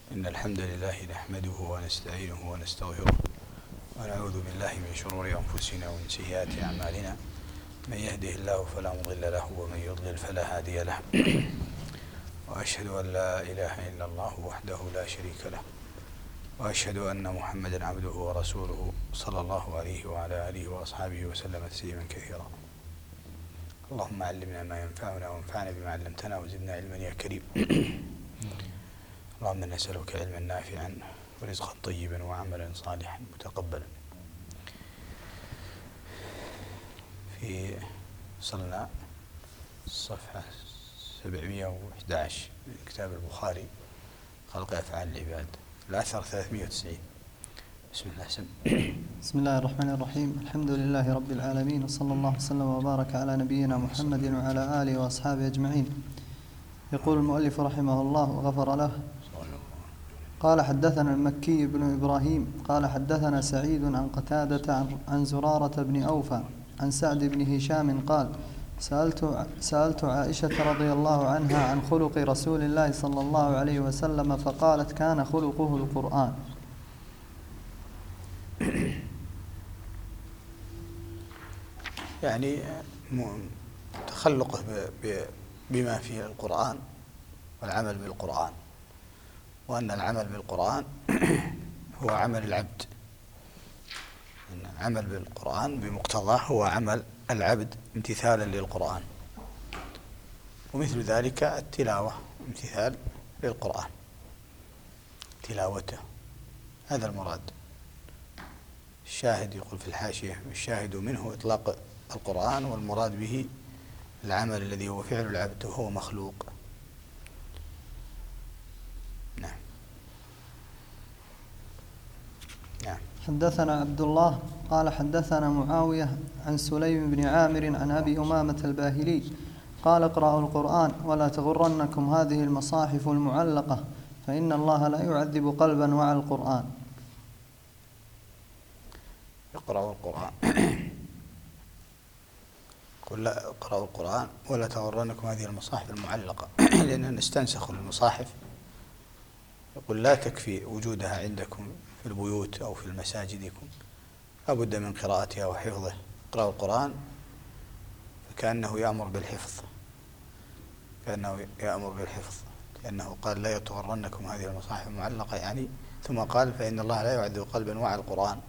إن الحمد لله نحمده ونستعينه ونستغفره ونعوذ بالله من شرور أنفسنا ومن سيئات أعمالنا. من يهده الله فلا مضل له ومن يضلل فلا هادي له. وأشهد أن لا إله إلا الله وحده لا شريك له، وأشهد أن محمدا عبده ورسوله صلى الله عليه وعلى آله وأصحابه وسلم تسليما كثيرا. اللهم علمنا ما ينفعنا وانفعنا بما علمتنا وزدنا علما يا كريم. اللهم نسألك علما نافعا ورزقا طيبا وعملا صالحا متقبلا. وصلنا الصفحة 711 من كتاب البخاري خلق أفعال العباد، الأثر 390. بسم الله. بسم الله الرحمن الرحيم. الحمد لله رب العالمين، وصلى الله وسلم وبارك على نبينا محمد وعلى آله وأصحابه أجمعين. يقول المؤلف رحمه الله وغفر له: قال حدثنا المكي بن إبراهيم قال حدثنا سعيد عن قتادة عن زرارة بن أوفى عن سعد بن هشام قال: سألت عائشة رضي الله عنها عن خلق رسول الله صلى الله عليه وسلم فقالت: كان خلقه القرآن. يعني تخلقه بما فيه القرآن والعمل بالقرآن، وأن العمل بالقرآن هو عمل العبد. إن العمل بالقرآن بمقتضاه هو عمل العبد امتثالا للقرآن، ومثل ذلك التلاوة امتثال للقرآن، تلاوته، هذا المراد. الشاهد يقول في الحاشية: الشاهد منه إطلاق القرآن، والمراد به العمل الذي هو فعل العبد وهو مخلوق. نعم. حدثنا عبد الله قال حدثنا معاوية عن سليم بن عامر عن أبي أمامة الباهلي قال: اقرأوا القرآن ولا تغرنكم هذه المصاحف المعلقة، فإن الله لا يعذب قلبا وعى القرآن. اقرأوا القرآن قل لا اقرأوا القرآن ولا تغرنكم هذه المصاحف المعلقة، لأننا نستنسخ المصاحف. يقول: لا تكفي وجودها عندكم في البيوت أو في مساجدكم، لابد من قراءتها وحفظه. اقرأوا القرآن فكأنه يأمر بالحفظ، لأنه قال: لا تغرنكم هذه المصاحف المعلقة، يعني ثم قال: فإن الله لا يعذب قلبا وعى القرآن.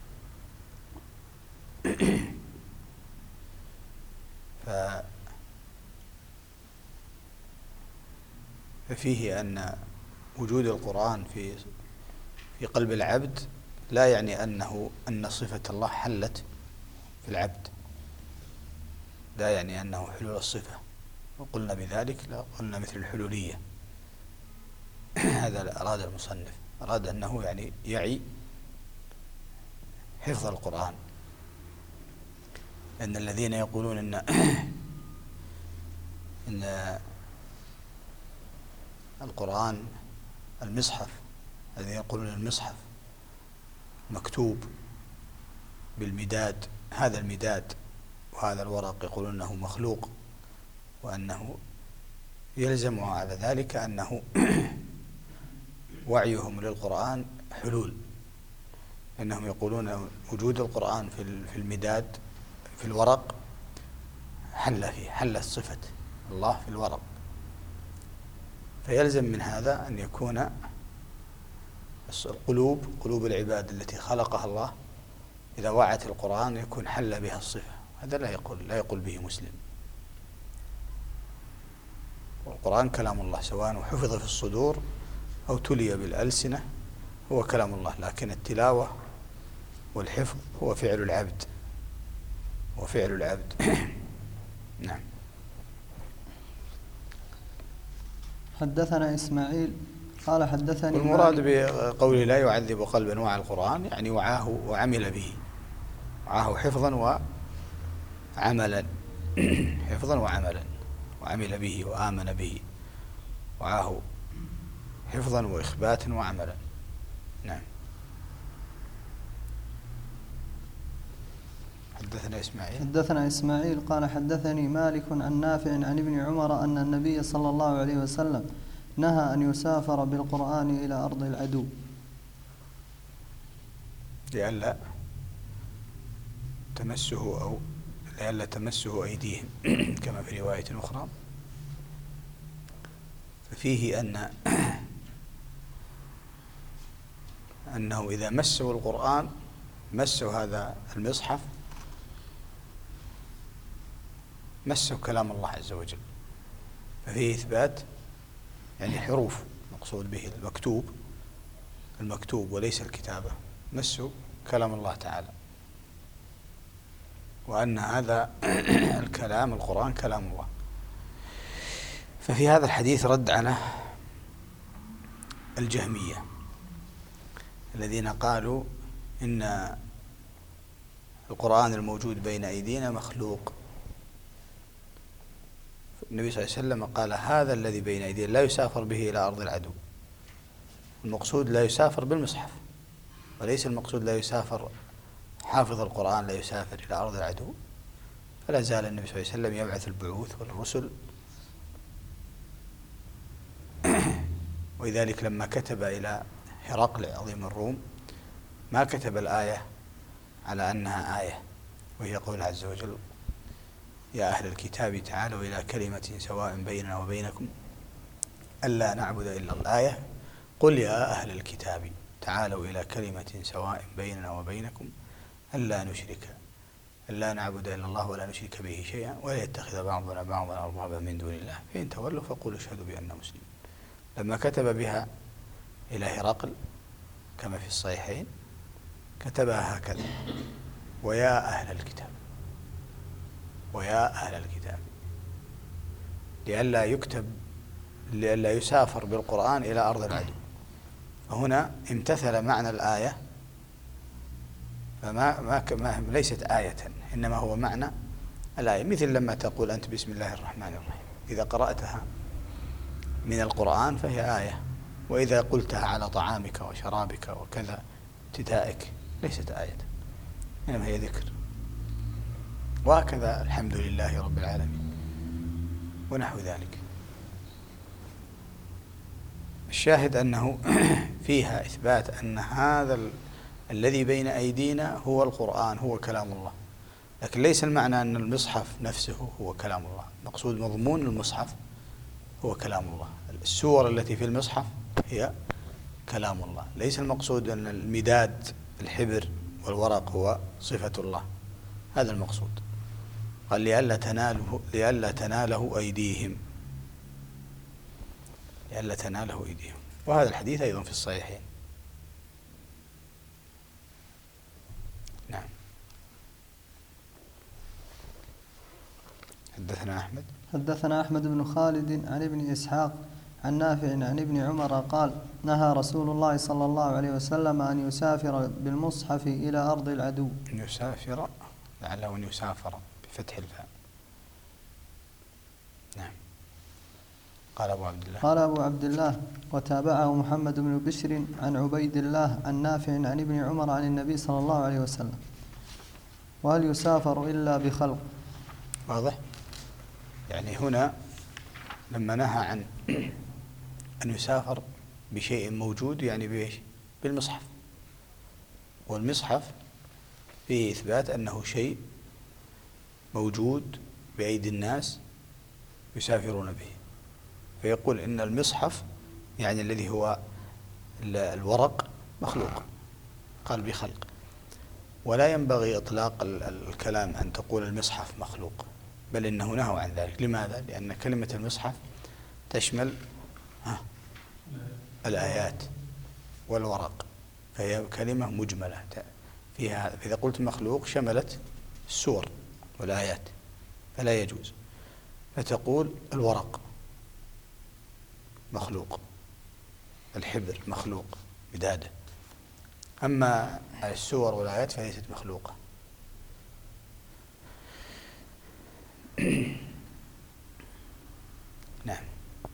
ففيه أن وجود القرآن في قلب العبد لا يعني أن صفة الله حلت في العبد، لا يعني أنه حلول الصفة، وقلنا بذلك لا قلنا مثل الحلولية. هذا أراد المصنف، أراد أنه يعني يعي حفظ القرآن. أن الذين يقولون إن القرآن المصحف، الذين يقولون المصحف مكتوب بالمداد، هذا المداد وهذا الورق، يقولون أنه مخلوق، وأنه يلزم على ذلك أنه وعيهم للقرآن حلول، أنهم يقولون وجود القرآن في المداد في الورق حلت صفة الله في الورق، فيلزم من هذا أن يكون قلوب العباد التي خلقها الله إذا وعت القرآن يكون حل بها الصفة. هذا لا يقول به مسلم. والقرآن كلام الله، سواء حفظ في الصدور أو تلي بالألسنة، هو كلام الله، لكن التلاوة والحفظ هو فعل العبد. نعم. حدثنا إسماعيل قال حدثني والمراد بقوله لا يعذب قلبا وعى القرآن يعني وعاه وعمل به، وعاه حفظا وعملا، وعمل به وآمن به، وعاه حفظا وإخباتا وعملا. نعم. حدثنا إسماعيل قال حدثني مالك عن نافع عن ابن عمر أن النبي صلى الله عليه وسلم نهى أن يسافر بالقرآن إلى أرض العدو لئلا تمسه أيديهم كما في رواية أخرى. ففيه أنه إذا مسوا القرآن، مسوا هذا المصحف، مسوا كلام الله عز وجل. ففيه إثبات يعني حروف مقصود به المكتوب وليس الكتابة، مسوا كلام الله تعالى، وأن هذا الكلام القرآن كلام الله. ففي هذا الحديث رد على الجهمية الذين قالوا إن القرآن الموجود بين أيدينا مخلوق. النبي صلى الله عليه وسلم قال هذا الذي بين أيدينا لا يسافر به إلى أرض العدو. المقصود لا يسافر بالمصحف، وليس المقصود لا يسافر حافظ القرآن لا يسافر إلى أرض العدو. فلا زال النبي صلى الله عليه وسلم يبعث البعوث والرسل. ولذلك لما كتب إلى هرقل عظيم الروم ما كتب الآية على أنها آية، وهي قول عز وجل يا أهل الكتاب تعالوا إلى كلمة سواء بيننا وبينكم ألا نعبد إلا الآية قل يا أهل الكتاب تعالوا إلى كلمة سواء بيننا وبينكم ألا نعبد إلا الله ولا نشرك به شيئا ولا يتخذ بعضنا بعضا أربابا من دون الله فإن تولوا فقولوا اشهدوا بأننا مسلمون. لما كتب بها إلى هرقل كما في الصحيحين كتبها هكذا ويا أهل الكتاب، ويا أهل الكتاب، لئلا يسافر بالقرآن إلى أرض العدو. فهنا امتثل معنى الآية، فما ليست آية، إنما هو معنى الآية. مثل لما تقول أنت بسم الله الرحمن الرحيم، إذا قرأتها من القرآن فهي آية، وإذا قلتها على طعامك وشرابك وكذا ابتدائك ليست آية، إنما هي ذكر. وهكذا الحمد لله رب العالمين ونحو ذلك. الشاهد أنه فيها إثبات أن هذا الذي بين أيدينا هو القرآن، هو كلام الله، لكن ليس المعنى أن المصحف نفسه هو كلام الله. مقصود مضمون المصحف هو كلام الله، السور التي في المصحف هي كلام الله، ليس المقصود أن المداد الحبر والورق هو صفة الله. هذا المقصود. قال لئلا تناله أيديهم، لئلا تناله أيديهم. وهذا الحديث أيضا في الصحيحين. نعم. حدثنا أحمد بن خالد عن ابن إسحاق عن نافع عن ابن عمر قال نهى رسول الله صلى الله عليه وسلم أن يسافر بالمصحف إلى أرض العدو. أن يسافر، لعله أن يسافر بفتح الفاء. نعم. قال أبو عبد الله وتابعه محمد بن بشر عن عبيد الله عن نافع عن ابن عمر عن النبي صلى الله عليه وسلم. وهل يسافر إلا بخلق؟ واضح؟ يعني هنا لما نهى عن أن يسافر بشيء موجود يعني بإيش؟ بالمصحف. والمصحف فيه إثبات أنه شيء موجود بأيدي الناس يسافرون به، فيقول إن المصحف يعني الذي هو الورق مخلوق، قال بخلق. ولا ينبغي إطلاق الكلام أن تقول المصحف مخلوق، بل إنه نهى عن ذلك. لماذا؟ لأن كلمة المصحف تشمل الآيات والورق، فهي كلمة مجملة فيها. فإذا قلت مخلوق شملت السور والآيات، فلا يجوز. فتقول الورق مخلوق، الحبر مخلوق بداده، أما السور والآيات فليست مخلوقة. نعم.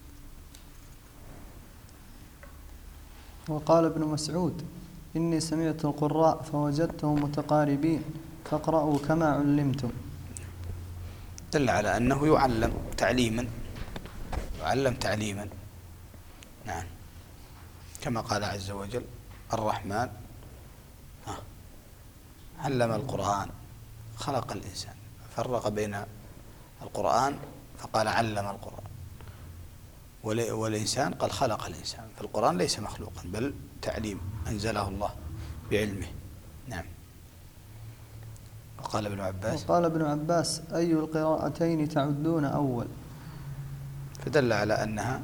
وقال ابن مسعود إني سمعت القراء فوجدتهم متقاربين فاقرأوا كما علمتم. دل على أنه يعلم تعليما، نعم، كما قال عز وجل: الرحمن علم القرآن خلق الإنسان، فرق بين القرآن فقال علم القرآن، والإنسان قال خلق الإنسان. فالقرآن ليس مخلوقا بل تعليم أنزله الله بعلمه. نعم. وقال ابن عباس: أي القراءتين تعدون أول؟ فدل على أنها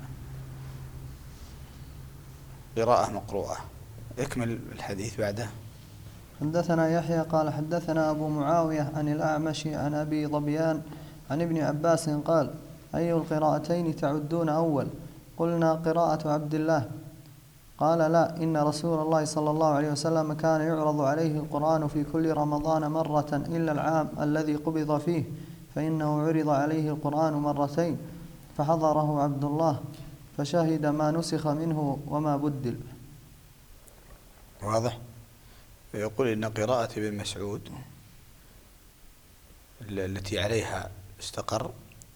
قراءة مقروءة. اكمل الحديث بعده. حدثنا يحيى قال حدثنا أبو معاوية عن الأعمش عن أبي ظبيان عن ابن عباس قال: أي القراءتين تعدون أول؟ قلنا: قراءة عبد الله. قال: لا، إن رسول الله صلى الله عليه وسلم كان يعرض عليه القرآن في كل رمضان مرة إلا العام الذي قبض فيه، فإنه عرض عليه القرآن مرتين، فحضره عبد الله فشهد ما نسخ منه وما بدل. واضح؟ فيقول إن قراءة ابن مسعود التي عليها استقر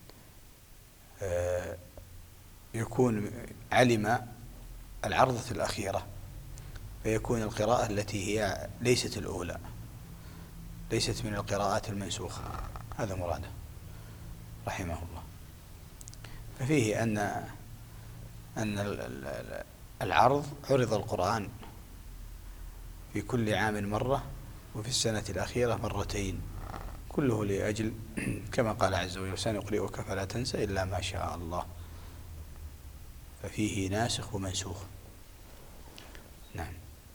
يكون علم العرضة الأخيرة، فيكون القراءة التي هي ليست الأولى، ليست من القراءات المنسوخة. هذا مراده رحمه الله. ففيه أن العرض عرض القرآن في كل عام مرة، وفي السنة الأخيرة مرتين، كله لأجل كما قال عز وجل: سنقرئك فلا تنسى إلا ما شاء الله. ففيه ناسخ ومنسوخ. نعم.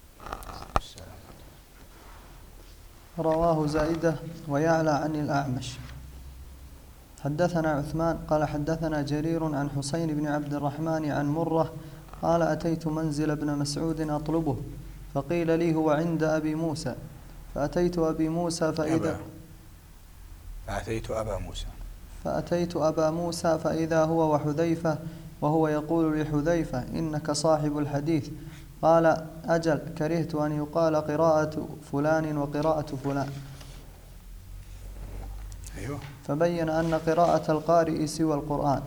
رواه زائدة ويعلى عن الأعمش. حدثنا عثمان قال حدثنا جرير عن حسين بن عبد الرحمن عن مرة قال: أتيت منزل ابن مسعود أطلبه، فقيل لي: هو عند أبي موسى. فأتيت أبا موسى فإذا هو وحذيفة، وهو يقول لحذيفة: إنك صاحب الحديث. قال: أجل، كرهت أن يقال قراءة فلان وقراءة فلان. أيوه. فبين أن قراءة القارئ سوى القرآن.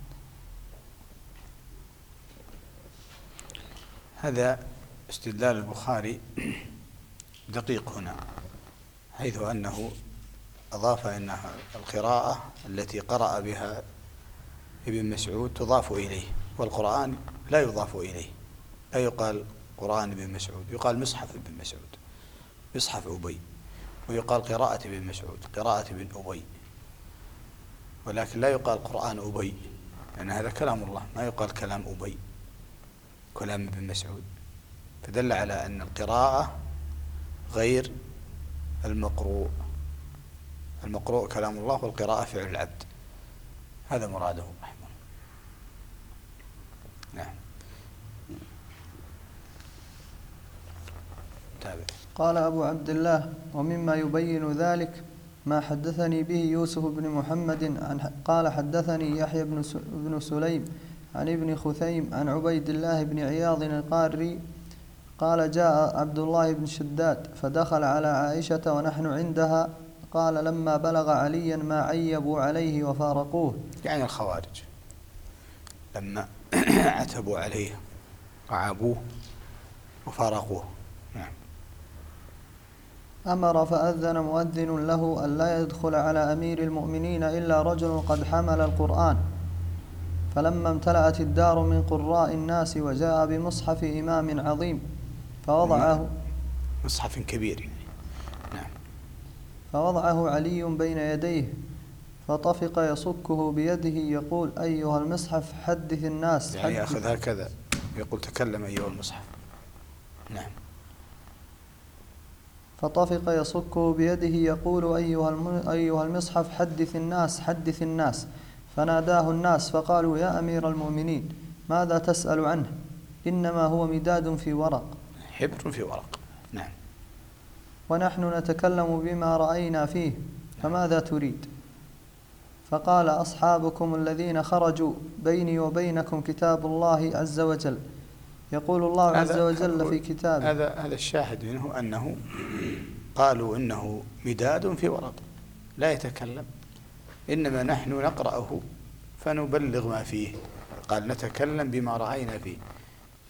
هذا استدلال البخاري دقيق هنا، حيث أنه أضاف أن القراءة التي قرأ بها ابن مسعود تضاف إليه، والقرآن لا يضاف إليه. لا يقال قرآن ابن مسعود، يقال مصحف ابن مسعود، مصحف أبي، ويقال قراءة ابن مسعود، قراءة ابن أبي، ولكن لا يقال قرآن أبي، لأن هذا كلام الله، ما يقال كلام أبي، كلام ابن مسعود. فدل على أن القراءة غير المقروء. المقروء كلام الله، والقراءة فعل العبد. هذا مراده رحمه الله. نعم. تابع. قال أبو عبد الله: ومما يبين ذلك ما حدثني به يوسف بن محمد قال حدثني يحيى بن سليم عن ابن خثيم عن عبيد الله بن عياض القاري قال: جاء عبد الله بن شداد فدخل على عائشة ونحن عندها، قال: لما بلغ عليا ما عيبوا عليه وفارقوه، يعني الخوارج لما عتبوا عليه وعابوه وفارقوه. نعم. أمر فأذن مؤذن له أن لا يدخل على أمير المؤمنين إلا رجل قد حمل القرآن. فلما امتلأت الدار من قراء الناس وجاء بمصحف إمام عظيم فوضعه، مصحف كبير يعني. نعم. فوضعه علي بين يديه فطفق يصكه بيده يقول: أيها المصحف حدث الناس. يعني يأخذ هكذا يقول: تكلم أيها المصحف. نعم. فطفق يصكه بيده يقول: أيها المصحف حدث الناس حدث الناس. فناداه الناس فقالوا: يا أمير المؤمنين، ماذا تسأل عنه؟ إنما هو مداد في ورق، حبر في ورق. نعم. ونحن نتكلم بما رأينا فيه، فماذا تريد؟ فقال: أصحابكم الذين خرجوا بيني وبينكم كتاب الله عز وجل، يقول الله عز وجل في كتابه. هذا الشاهد منه أنه قالوا إنه مداد في ورق لا يتكلم، إنما نحن نقرأه فنبلغ ما فيه. قال: نتكلم بما رأينا فيه،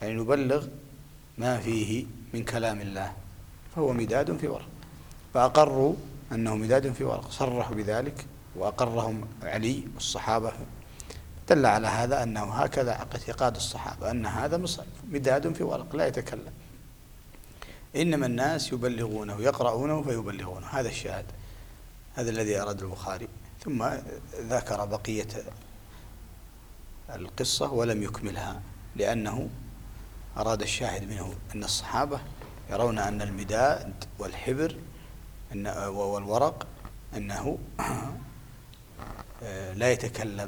يعني نبلغ ما فيه من كلام الله، فهو مداد في ورق. فأقروا أنه مداد في ورق، صرحوا بذلك وأقرهم علي والصحابة. دل على هذا أنه هكذا اعتقاد الصحابة، أن هذا مداد في ورق لا يتكلم، إنما الناس يبلغونه يقرؤونه فيبلغونه. هذا الشاهد، هذا الذي أراد البخاري. ثم ذكر بقية القصة ولم يكملها، لأنه أراد الشاهد منه أن الصحابة يرون أن المداد والحبر والورق أنه لا يتكلم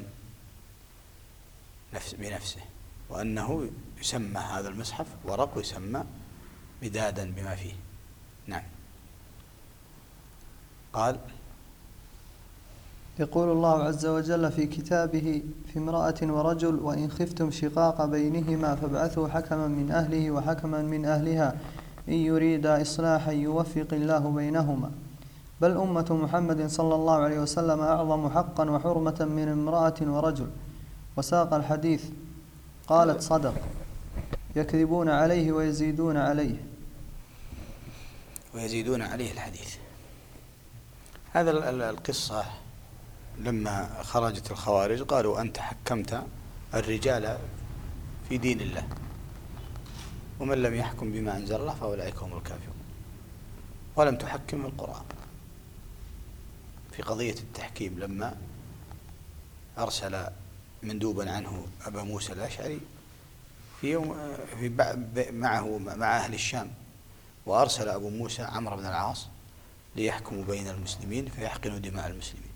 بنفسه، وأنه يسمى هذا المصحف ورق ويسمى مدادا بما فيه. نعم. قال: يقول الله عز وجل في كتابه: في امرأة ورجل وإن خفتم شقاق بينهما فابعثوا حكما من أهله وحكما من أهلها إن يريدا إصلاحا يوفق الله بينهما. بل أمة محمد صلى الله عليه وسلم أعظم حقا وحرمة من امرأة ورجل. وساق الحديث. قالت: صدق، يكذبون عليه ويزيدون عليه. ويزيدون عليه الحديث. هذا القصة لما خرجت الخوارج قالوا: أنت حكمت الرجال في دين الله، ومن لم يحكم بما أنزل الله فأولئك هم الكافرون، ولم تحكم القرآن. في قضية التحكيم لما أرسل مندوبا عنه أبا موسى الأشعري معه مع أهل الشام، وأرسل أبو موسى عمرو بن العاص ليحكموا بين المسلمين فيحقنوا دماء المسلمين.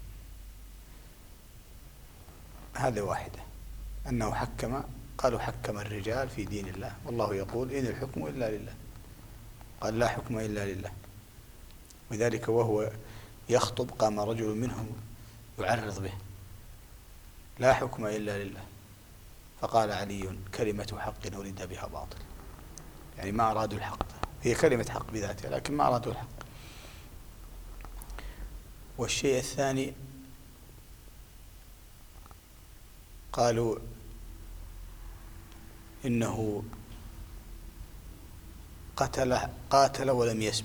هذا واحدة، أنه حكم. قالوا: حكم الرجال في دين الله، والله يقول: إن الحكم إلا لله. قال: لا حكم إلا لله. وذلك وهو يخطب قام رجل منهم يعرض به: لا حكم إلا لله. فقال علي: كلمة حق أريد بها باطل. يعني ما أرادوا الحق، هي كلمة حق بذاتها لكن ما أرادوا الحق. والشيء الثاني قالوا إنه قاتل ولم يسبي.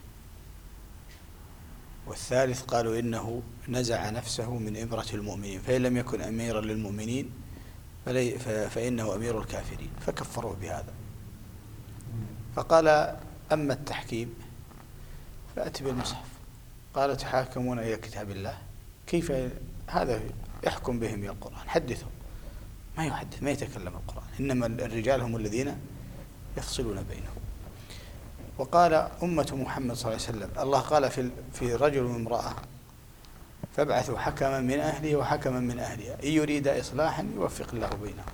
والثالث قالوا إنه نزع نفسه من إمرة المؤمنين، فإن لم يكن أميرا للمؤمنين فإنه أمير الكافرين، فكفروه بهذا. فقال: أما التحكيم فأت بالمصحف. قال: تحاكمون إلى كتاب الله، كيف هذا يحكم بهم يا القرآن؟ حدثهم. ما يحدث، ما يتكلم القرآن، إنما الرجال هم الذين يفصلون بينهم. وقال: أمة محمد صلى الله عليه وسلم، الله قال في رجل وامرأة: فابعثوا حكما من أهله وحكما من أهلها إن يريد إصلاحا يوفق الله بينهم.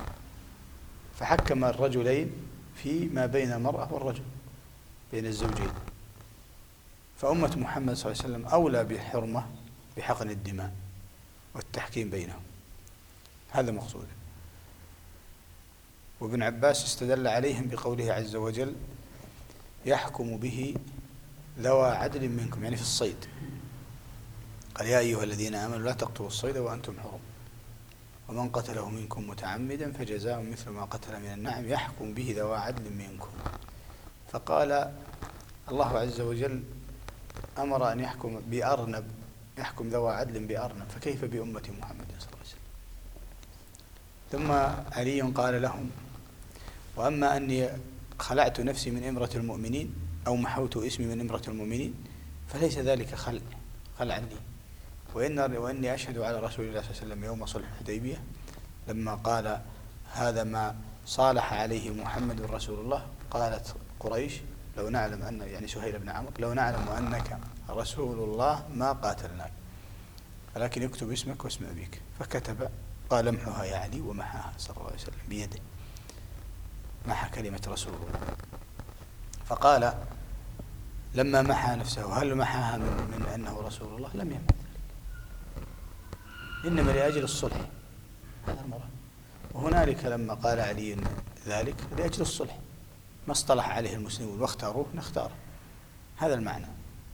فحكم الرجلين فيما بين المرأة والرجل، بين الزوجين. فأمة محمد صلى الله عليه وسلم أولى بالحرمة بحقن الدماء والتحكيم بينهم، هذا مقصود. وابن عباس استدل عليهم بقوله عز وجل: يحكم به ذوى عدل منكم، يعني في الصيد. قال: يا أيها الذين آمنوا لا تقتلوا الصيد وأنتم حرم، ومن قتله منكم متعمدا فجزاء مثل ما قتل من النعم يحكم به ذوى عدل منكم. فقال الله عز وجل: أمر أن يحكم بأرنب، يحكم ذوى عدل بأرنب، فكيف بأمة محمد صلى الله عليه وسلم؟ ثم علي قال لهم: وأما أني خلعت نفسي من إمرة المؤمنين أو محوت اسمي من إمرة المؤمنين فليس ذلك خلعا لي، وإني أشهد على رسول الله صلى الله عليه وسلم يوم صلح الحديبية لما قال: هذا ما صالح عليه محمد رسول الله. قالت قريش: لو نعلم أن، يعني سهيل بن عمرو، لو نعلم أنك رسول الله ما قاتلناك، ولكن يكتب اسمك واسم أبيك. فكتب، قال: امحها يا علي، ومحاها صلى الله عليه وسلم بيده، محى كلمة رسول الله. فقال لما محى نفسه: هل محاها من أنه رسول الله؟ لم يمح ذلك، إنما لأجل الصلح، هذا المراد. وهنالك لما قال علي ذلك لأجل الصلح، ما اصطلح عليه المسلمون واختاروه نختار، هذا المعنى.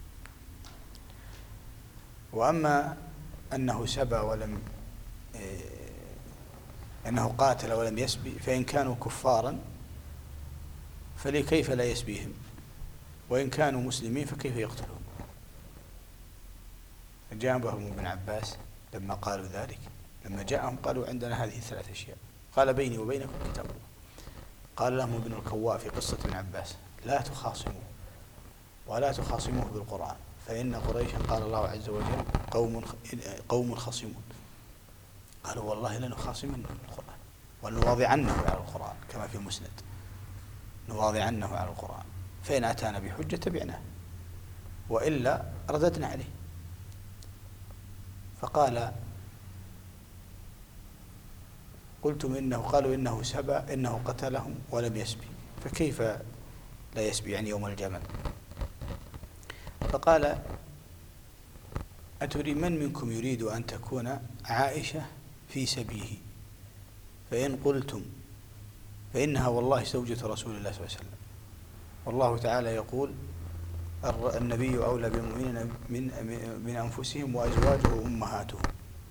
وأما أنه سبى ولم أنه قاتل ولم يسبي، فإن كانوا كفارا فلكيف لا يسبيهم؟ وإن كانوا مسلمين فكيف يقتلون؟ جابهم ابن عباس لما قالوا ذلك، لما جاءهم قالوا عندنا هذه 3 أشياء، قال بيني وبينكم كتاب الله. قال لهم ابن الكواء في قصة ابن عباس: لا تخاصموا ولا تخاصموه بالقرآن، فإن قريشا قال الله عز وجل قوم خصمون. قالوا والله لنخاصمنه بالقرآن ولنواضعنه على القرآن، كما في مسند: نواضعنه على القرآن، فإن أتانا بحجة تبعناه وإلا رددنا عليه. فقال: قلتم قالوا إنه سبى، إنه قتلهم ولم يسبي، فكيف لا يسبي؟ يعني يوم الجمل. فقال: أتري من منكم يريد أن تكون عائشة في سبيه؟ فإن قلتم فإنها والله زوجة رسول الله صلى الله عليه وسلم، والله تعالى يقول: النبي أولى بالمؤمنين من أنفسهم وأزواجه أمهاتهم.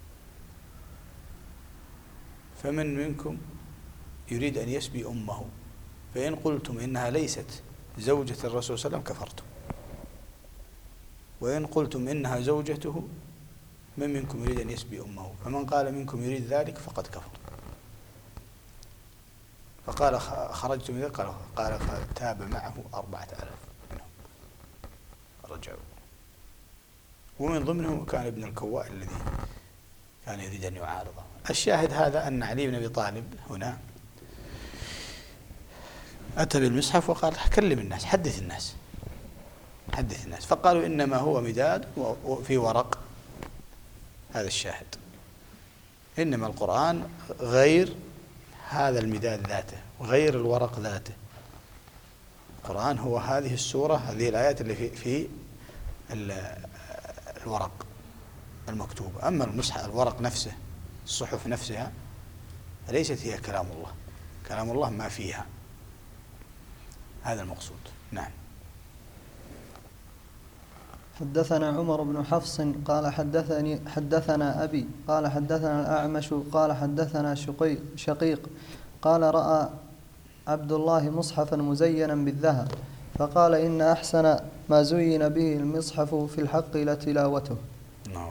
فمن منكم يريد أن يسبي أمه؟ فإن قلتم إنها ليست زوجة الرسول صلى الله عليه وسلم كفرتم، وإن قلتم إنها زوجته من منكم يريد أن يسبي أمه، فمن قال منكم يريد ذلك فقد كفر. فقال: خرجت من ذلك؟ قال: فتاب معه 4000 منهم رجعوا، ومن ضمنهم كان ابن الكواء الذي كان يريد أن يعارضه. الشاهد هذا أن علي بن أبي طالب هنا أتى بالمصحف وقال: كلم الناس، حدث الناس. فقالوا: إنما هو مداد في ورق. هذا الشاهد، إنما القرآن غير هذا المداد ذاته وغير الورق ذاته. القرآن هو هذه السورة، هذه الآيات اللي في الورق المكتوبة. أما المصحف الورق نفسه، الصحف نفسها ليست هي كلام الله، كلام الله ما فيها. هذا المقصود. نعم. حدثنا عمر بن حفص قال حدثنا أبي قال حدثنا الأعمش قال حدثنا شقيق قال رأى عبد الله مصحفا مزينا بالذهب، فقال: إن أحسن ما زين به المصحف في الحق لتلاوته. نعم.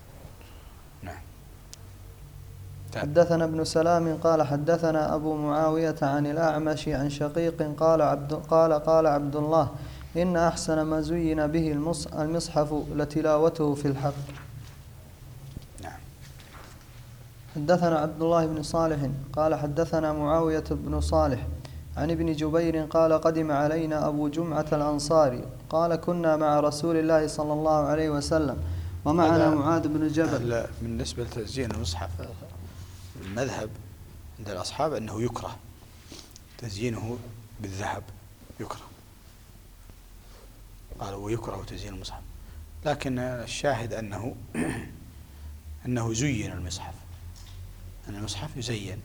حدثنا ابن سلام قال حدثنا أبو معاوية عن الأعمش عن شقيق قال عبد الله: إن أحسن ما زين به المصحف لتلاوته في الحق. نعم. حدثنا عبد الله بن صالح قال حدثنا معاوية بن صالح عن ابن جبير قال: قدم علينا أبو جمعة الأنصاري قال: كنا مع رسول الله صلى الله عليه وسلم ومعنا معاذ بن جبل. بالنسبة لتزيين المصحف، المذهب عند الأصحاب أنه يكره تزيينه بالذهب، يكره. قالوا: ويكره تزيين المصحف، لكن الشاهد أنه زين المصحف، أن المصحف يزين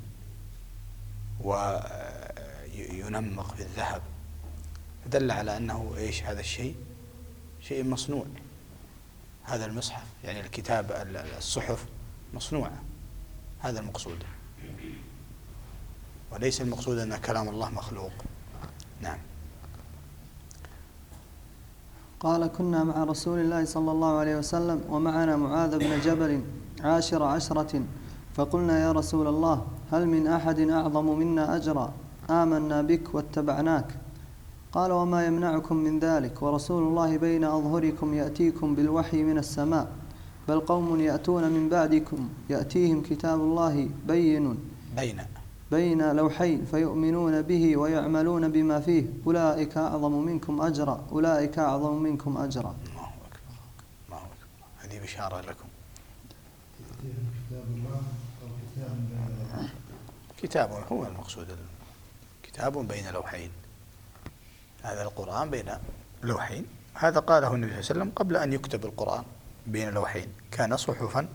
وينمق بالذهب، دل على أنه إيش؟ هذا الشيء شيء مصنوع. هذا المصحف يعني الكتاب، الصحف مصنوعة، هذا المقصود، وليس المقصود أن كلام الله مخلوق. نعم. قال: كنا مع رسول الله صلى الله عليه وسلم ومعنا معاذ بن جبل 10 فقلنا: يا رسول الله، هل من أحد أعظم منا أجرا؟ آمنا بك واتبعناك. قال: وما يمنعكم من ذلك؟ ورسول الله بين أظهركم يأتيكم بالوحي من السماء، بل قوم يأتون من بعدكم يأتيهم كتاب الله بين لوحين فيؤمنون به ويعملون بما فيه، أولئك أعظم منكم أجرا. الله أكبر. هذه بشارة لكم. كتاب هو المقصود، كتاب بين لوحين، هذا القرآن بين لوحين. هذا قاله النبي صلى الله عليه وسلم قبل أن يكتب القرآن بين لوحين، كان صحفا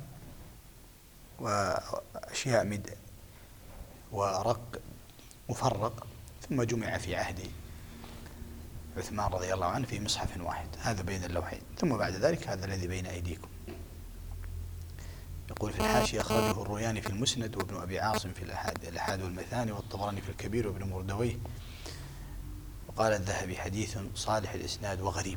وأشياء ورق مفرق، ثم جمع في عهد عثمان رضي الله عنه في مصحف واحد، هذا بين اللوحين، ثم بعد ذلك هذا الذي بين أيديكم. يقول في الحاشية: أخرجه الروياني في المسند، وابن أبي عاصم في الأحاد والمثاني، والطبراني في الكبير، وابن مردويه وقال الذهبي حديث صالح الإسناد وغريب.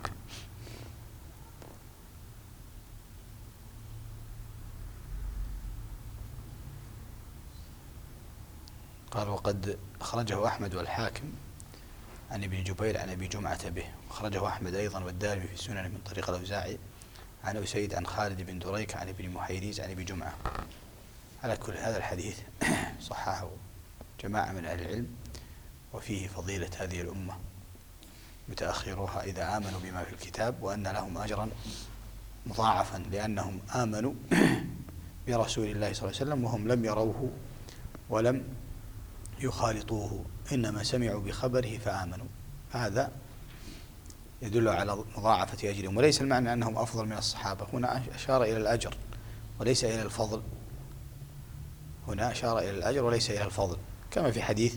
قال وقد أخرجه أحمد والحاكم عن ابن جبير عن أبي جمعة به، أخرجه أحمد أيضا والدارمي في السنن من طريق الأوزاعي عن أسيد عن خالد بن دريك عن ابن محيريز عن أبي جمعة. على كل هذا الحديث صححه جماعة من أهل العلم، وفيه فضيلة هذه الأمة متأخروها إذا آمنوا بما في الكتاب، وأن لهم أجرا مضاعفا لأنهم آمنوا برسول الله صلى الله عليه وسلم وهم لم يروه ولم يخالطوه، إنما سمعوا بخبره فآمنوا. هذا يدل على مضاعفة أجرهم، وليس المعنى أنهم أفضل من الصحابة، هنا أشار إلى الأجر وليس إلى الفضل، هنا أشار إلى الأجر وليس إلى الفضل. كما في حديث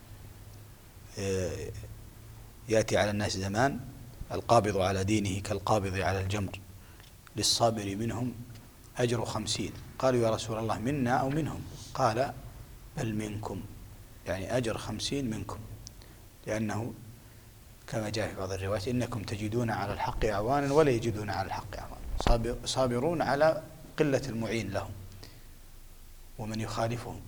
يأتي على الناس زمان القابض على دينه كالقابض على الجمر للصابر منهم أجر 50. قالوا يا رسول الله منا أو منهم؟ قال بل منكم، يعني أجر 50 منكم، لأنه كما جاء في بعض الروايات إنكم تجدون على الحق أعوانا ولا يجدون على الحق أعوانا، صابرون على قلة المعين لهم ومن يخالفهم.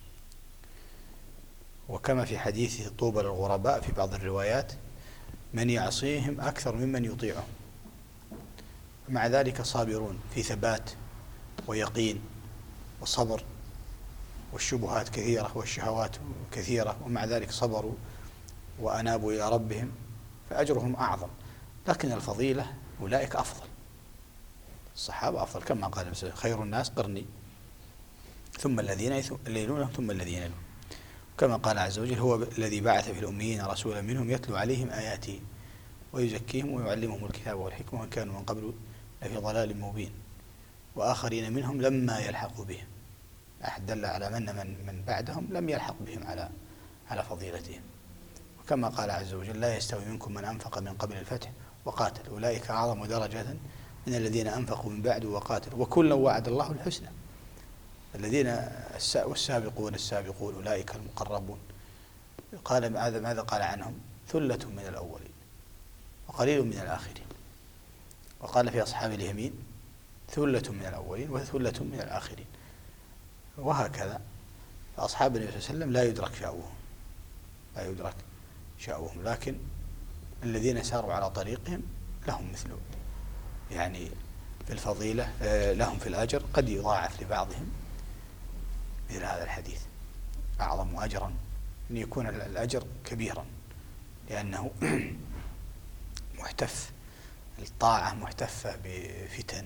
وكما في حديث طوبى للغرباء في بعض الروايات من يعصيهم أكثر ممن يطيعهم، مع ذلك صابرون في ثبات ويقين وصبر، والشبهات كثيرة والشهوات كثيرة، ومع ذلك صبروا وأنابوا إلى ربهم فأجرهم أعظم. لكن الفضيلة أولئك أفضل، الصحابة أفضل، كما قال خير الناس قرني ثم الذين يلونهم ثم الذين يلونهم، كما قال عز وجل هو الذي بعث في الأميين رسولا منهم يتلو عليهم آياته ويزكيهم ويعلمهم الكتاب والحكمة وإن كانوا من قبل لفي ضلال مبين وآخرين منهم لما يلحقوا بهم. أحد دل على من بعدهم لم يلحق بهم على فضيلتهم. وكما قال عز وجل لا يستوي منكم من أنفق من قبل الفتح وقاتل أولئك أعظم درجة من الذين أنفقوا من بعد وقاتلوا وكلا وعد الله الحسنى. الذين والسابقون السابقون أولئك المقربون. قال ماذا قال عنهم؟ ثلة من الأولين وقليل من الآخرين. وقال في أصحاب اليمين ثلة من الأولين وثلة من الآخرين. وهكذا فأصحاب النبي صلى الله عليه وسلم لا يدرك شأوهم، لكن الذين ساروا على طريقهم لهم مثل، يعني في الفضيلة لهم في الأجر قد يضاعف لبعضهم مثل هذا الحديث، أعظم أجرا أن يكون الأجر كبيرا، لأنه محتف الطاعة محتفة بفتن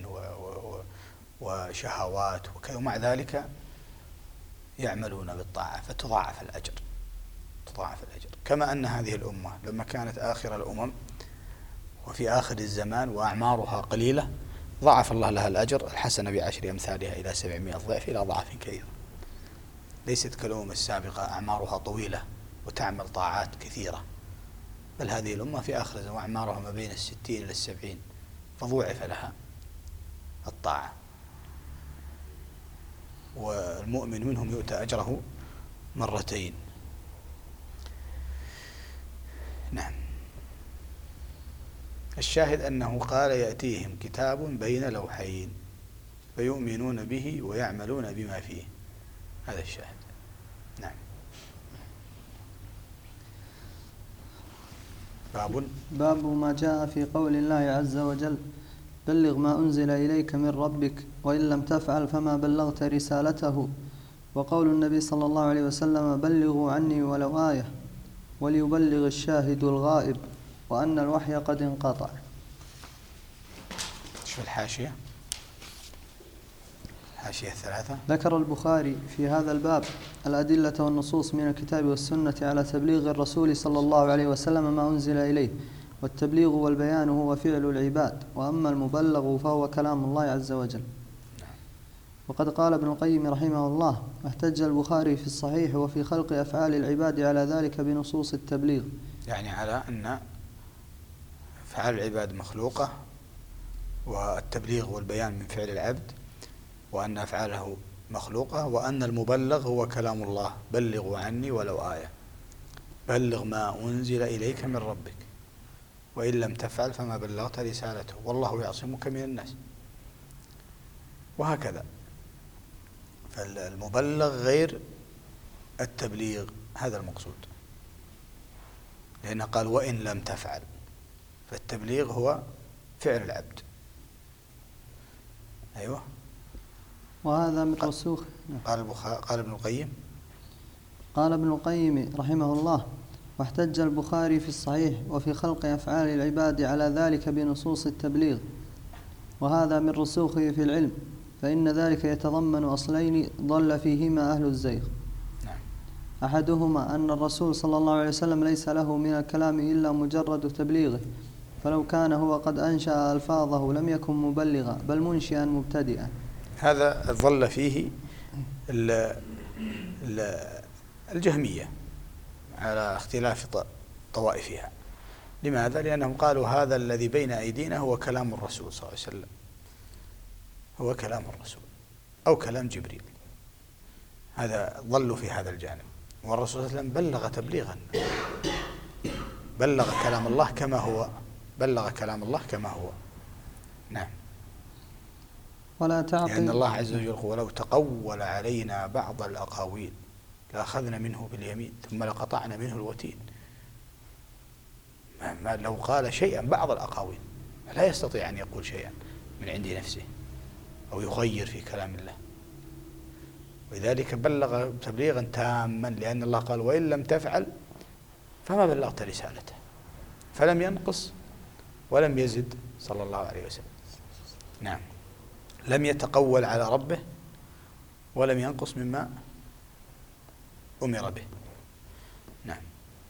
وشهوات وكذا، ومع ذلك يعملون بالطاعة فتضاعف الأجر. كما أن هذه الأمة لما كانت آخر الأمم وفي آخر الزمان وأعمارها قليلة ضاعف الله لها الأجر الحسنة ب10 أمثالها إلى 700 ضعف إلى أضعاف كثيرة. ليست كالأمم السابقة أعمارها طويلة وتعمل طاعات كثيرة، بل هذه الأمة في آخر الزمان أعمارها ما بين 60 إلى 70 فضوعف لها الطاعة. والمؤمن منهم يؤتى أجره مرتين. نعم. الشاهد أنه قال يأتيهم كتاب بين لوحين فيؤمنون به ويعملون بما فيه، هذا الشاهد. نعم. باب ما جاء في قول الله عز وجل بلغ ما أنزل إليك من ربك وإن لم تفعل فما بلغت رسالته، وقول النبي صلى الله عليه وسلم بلغوا عني ولو آية وليبلغ الشاهد الغائب، وأن الوحي قد انقطع. شو الحاشية؟ الحاشية 3. ذكر البخاري في هذا الباب الأدلة والنصوص من الكتاب والسنة على تبليغ الرسول صلى الله عليه وسلم ما أنزل إليه، والتبليغ والبيان هو فعل العباد، وأما المبلغ فهو كلام الله عز وجل. وقد قال ابن القيم رحمه الله احتج البخاري في الصحيح وفي خلق أفعال العباد على ذلك بنصوص التبليغ، يعني على أن أفعال العباد مخلوقة والتبليغ والبيان من فعل العبد، وأن أفعاله مخلوقة، وأن المبلغ هو كلام الله بلغوا عني ولو آية. بلغ ما أنزل إليك من ربك وإن لم تفعل فما بلغت رسالته والله يعصمك من الناس. وهكذا، فالمبلغ غير التبليغ، هذا المقصود، لأنه قال وإن لم تفعل، فالتبليغ هو فعل العبد. أيوة. وهذا من رسوخ. قال ابن القيم قال ابن القيم رحمه الله: واحتج البخاري في الصحيح وفي خلق أفعال العباد على ذلك بنصوص التبليغ، وهذا من رسوخه في العلم، فإن ذلك يتضمن أصلين ضل فيهما أهل الزيغ. أحدهما أن الرسول صلى الله عليه وسلم ليس له من الكلام إلا مجرد تبليغه، فلو كان هو قد أنشأ ألفاظه لم يكن مبلغا بل منشئا مبتدئا. هذا ظل فيه الجهمية على اختلاف طوائفها. لماذا؟ لأنهم قالوا هذا الذي بين أيدينا هو كلام الرسول صلى الله عليه وسلم، هو كلام الرسول أو كلام جبريل. هذا ظلوا في هذا الجانب، والرسول صلى الله عليه وسلم بلغ تبليغا، بلغ كلام الله كما هو، بلغ كلام الله كما هو. نعم. ولا تعقل، لأن الله عز وجل ولو تقول علينا بعض الأقاويل لأخذنا منه باليمين ثم لقطعنا منه الوتين. ما لو قال شيئا بعض الأقاويل لا يستطيع أن يقول شيئا من عند نفسه أو يغير في كلام الله، ولذلك بلغ تبليغا تاما، لأن الله قال وإن لم تفعل فما بلغت رسالته، فلم ينقص ولم يزد صلى الله عليه وسلم. نعم، لم يتقول على ربه ولم ينقص مما أمر به. نعم.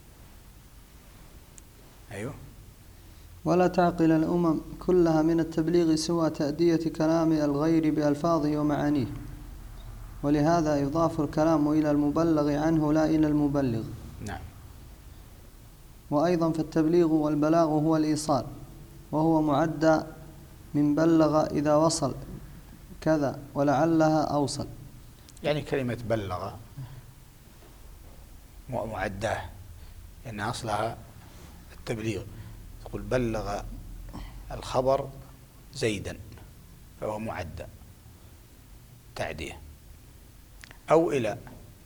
أيوه. ولا تعقل الأمم كلها من التبليغ سوى تأدية كلام الغير بألفاظه ومعانيه، ولهذا يضاف الكلام إلى المبلغ عنه لا إلى المبلغ. نعم. وأيضا فالتبليغ والبلاغ هو الإيصال، وهو معدى من بلغ إذا وصل كذا ولعلها أوصل. يعني كلمة بلغ معداه، إن أصلها التبليغ، تقول بلغ الخبر زيدا فهو معدى تعدية، أو إلى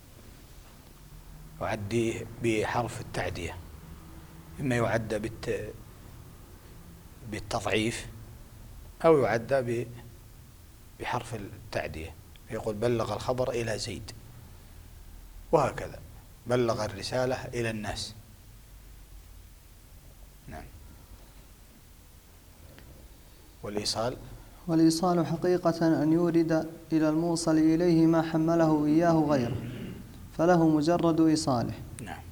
يعديه بحرف التعدية، إما يعدى بالتضعيف أو يعدى بحرف التعدية، يقول بلغ الخبر إلى زيد، وهكذا بلغ الرسالة إلى الناس. نعم. والإيصال حقيقة أن يورد إلى الموصل إليه ما حمله إياه غيره، فله مجرد إيصاله. نعم.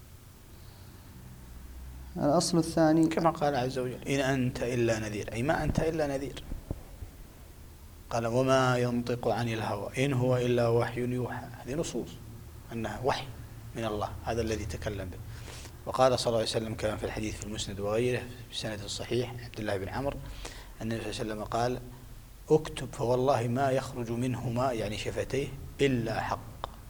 الأصل الثاني كما قال عز وجل إن أنت إلا نذير، أي ما أنت إلا نذير. قال وما ينطق عن الهوى إن هو إلا وحي يوحى، هذه نصوص أنها وحي من الله، هذا الذي تكلم به. وقال صلى الله عليه وسلم كما في الحديث في المسند وغيره في السند الصحيح عبد الله بن عمرو أن النبي صلى الله عليه وسلم قال اكتب فوالله ما يخرج منهما، يعني شفتيه، إلا حق،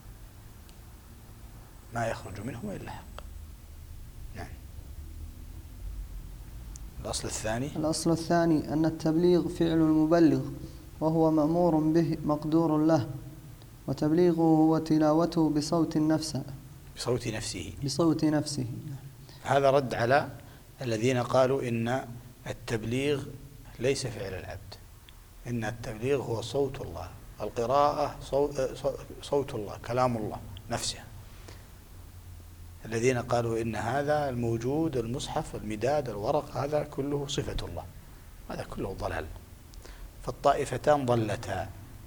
ما يخرج منهما إلا حق. نعم. الأصل الثاني أن التبليغ فعل المبلغ، وهو مأمور به مقدور له، وتبليغه هو تلاوته بصوت نفسه. هذا رد على الذين قالوا إن التبليغ ليس فعل العبد، إن التبليغ هو صوت الله، القراءة صوت الله، كلام الله نفسه. الذين قالوا إن هذا الموجود، المصحف، المداد، الورق، هذا كله صفة الله، هذا كله ضلال. فالطائفتان ضلتا.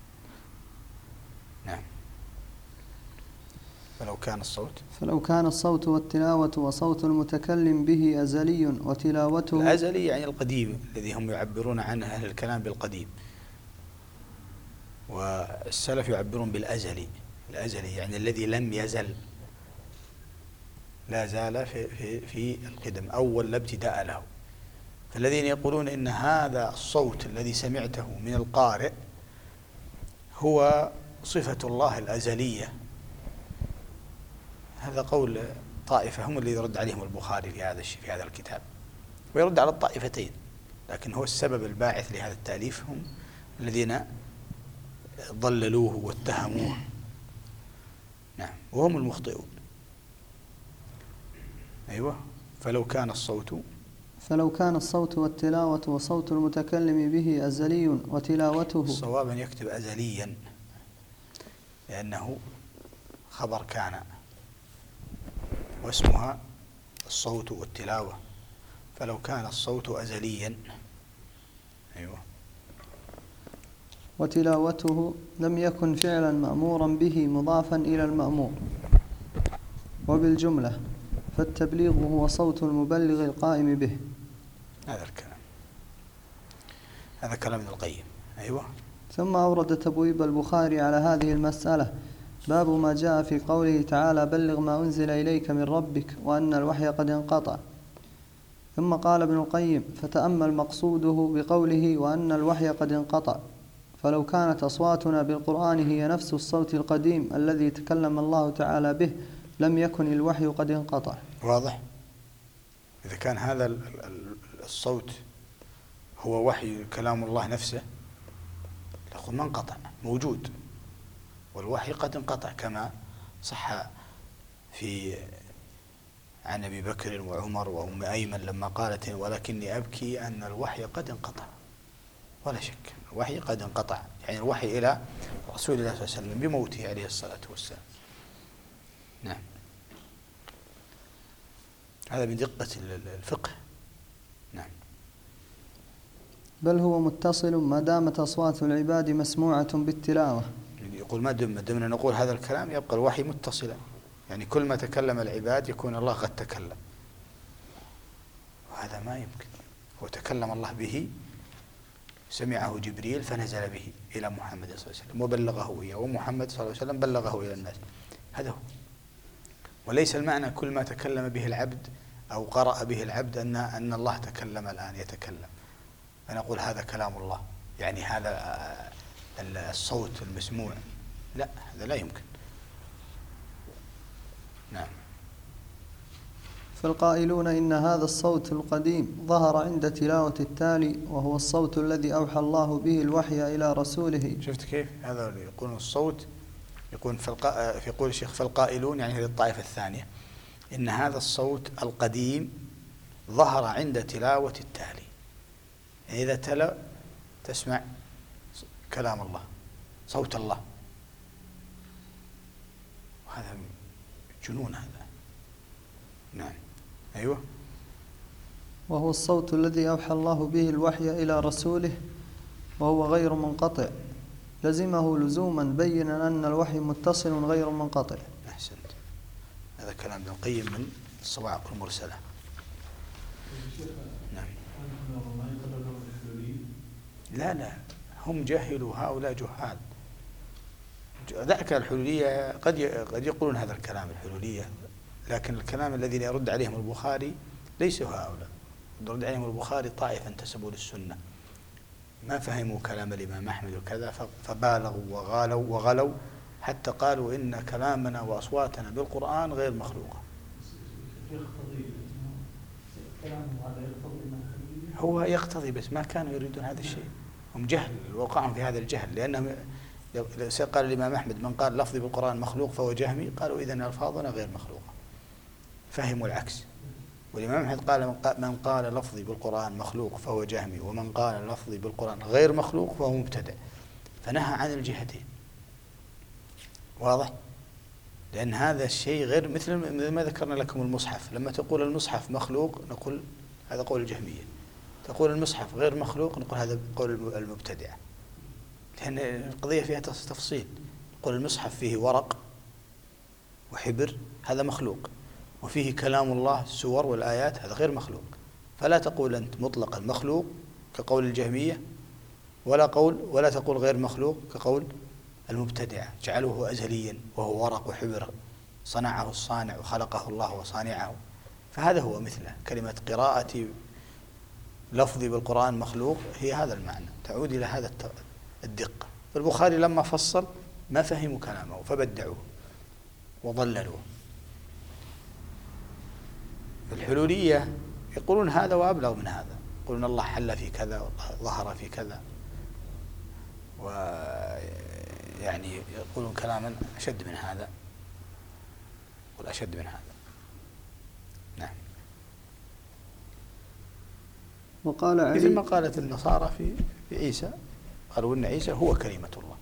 نعم. فلو كان الصوت والتلاوة وصوت المتكلم به أزلي وتلاوته الأزلي يعني القديم، الذي هم يعبرون عنه أهل الكلام بالقديم، والسلف يعبرون بالأزلي. الأزلي يعني الذي لم يزل، لا زال في القدم، أول لا ابتداء له. فالذين يقولون إن هذا الصوت الذي سمعته من القارئ هو صفة الله الأزلية، هذا قول طائفة هم اللي يرد عليهم البخاري في هذا الشيء في هذا الكتاب، ويرد على الطائفتين، لكن هو السبب الباعث لهذا التأليف هم الذين ضللوه واتهموه. نعم، وهم المخطئون. أيوة. فلو كان الصوت والتلاوة وصوت المتكلم به أزلي وتلاوته، الصواب أن يكتب أزليا لأنه خبر كان واسمها الصوت والتلاوة، فلو كان الصوت أزليا. أيوة. وتلاوته لم يكن فعلا مأمورا به مضافا إلى المأمور. وبالجملة فالتبليغ هو صوت المبلغ القائم به. هذا كلام ابن القيم. أيوة. ثم أورد تبويب البخاري على هذه المسألة باب ما جاء في قوله تعالى بلغ ما أنزل إليك من ربك وأن الوحي قد انقطع. ثم قال ابن القيم فتأمل مقصوده بقوله وأن الوحي قد انقطع، فلو كانت أصواتنا بالقرآن هي نفس الصوت القديم الذي تكلم الله تعالى به لم يكن الوحي قد انقطع. واضح؟ إذا كان هذا الصوت هو وحي كلام الله نفسه نقول ما انقطع، موجود، والوحي قد انقطع كما صح عن أبي بكر وعمر وأم أيمن لما قالت ولكني أبكي أن الوحي قد انقطع. ولا شك الوحي قد انقطع، يعني الوحي إلى رسول الله صلى الله عليه وسلم بموته عليه الصلاة والسلام. نعم، هذا من دقة الفقه. نعم. بل هو متصل ما دامت أصوات العباد مسموعة بالتلاوة. يقول ما دمنا نقول هذا الكلام يبقى الوحي متصلا، يعني كل ما تكلم العباد يكون الله قد تكلم، وهذا ما يمكن. هو تكلم الله به، سمعه جبريل فنزل به إلى محمد صلى الله عليه وسلم وبلغه إياه، ومحمد صلى الله عليه وسلم بلغه إلى الناس. هذا هو. وليس المعنى كل ما تكلم به العبد أو قرأ به العبد أن الله تكلم الآن يتكلم، فنقول هذا كلام الله، يعني هذا الصوت المسموع، لا، هذا لا يمكن. نعم. فالقائلون إن هذا الصوت القديم ظهر عند تلاوة التالي وهو الصوت الذي أوحى الله به الوحي إلى رسوله. شفت كيف؟ هذا يقول الصوت، يقول في قول الشيخ فالقائلون، يعني هذه الطائفة الثانية، إن هذا الصوت القديم ظهر عند تلاوة التالي، يعني إذا تلا تسمع كلام الله، صوت الله، وهذا جنون هذا. نعم. أيوة. وهو الصوت الذي أوحى الله به الوحي إلى رسوله وهو غير منقطع، لزمه لزوما بينا أن الوحي متصل غير منقطع. أحسنت، هذا كلام ابن القيم من الصواعق المرسلة. نعم. لا، هم جهلوا، هؤلاء جهال. ذاك الحلولية قد يقولون هذا الكلام الحلولية، لكن الكلام الذي يرد عليهم البخاري ليسوا هؤلاء. يرد عليهم البخاري طائفة انتسبوا للسنة، ما فهموا كلام الإمام أحمد وكذا، فبالغوا وغلوا حتى قالوا إن كلامنا وأصواتنا بالقرآن غير مخلوقة. هو يقتضي، بس ما كانوا يريدون هذا الشيء، هم جهل، وقعهم في هذا الجهل، لأنهم قال الإمام أحمد من قال لفظي بالقرآن مخلوق فهو جهمي، قالوا إذن ألفاظنا غير مخلوقة، فهموا العكس. والإمام أحمد قال من قال لفظي بالقرآن مخلوق فهو جهمي، ومن قال لفظي بالقرآن غير مخلوق فهو مبتدع، فنهى عن الجهتين. واضح؟ لأن هذا الشيء غير، مثل ما ذكرنا لكم المصحف، لما تقول المصحف مخلوق نقول هذا قول الجهمية، تقول المصحف غير مخلوق نقول هذا قول المبتدعة، لأن القضية فيها تفصيل. نقول المصحف فيه ورق وحبر هذا مخلوق، وفيه كلام الله السور والآيات هذا غير مخلوق، فلا تقول أنت مطلقا مخلوق كقول الجهمية، ولا تقول غير مخلوق كقول المبتدعة، جعلوه أزليا وهو ورق وحبر صنعه الصانع وخلقه الله وصانعه. فهذا هو مثله كلمة قراءة لفظي بالقرآن مخلوق، هي هذا المعنى، تعود إلى هذا الدقة. فالبخاري لما فصل ما فهموا كلامه فبدعوه وضللوه. الحلولية يقولون هذا وأبلغ من هذا، يقولون الله حل في كذا والله ظهر في كذا، ويعني يقولون كلاما أشد من هذا والأشد من هذا. نعم. وقال علي مثل ما قالت النصارى في عيسى، قالوا إن عيسى هو كلمة الله،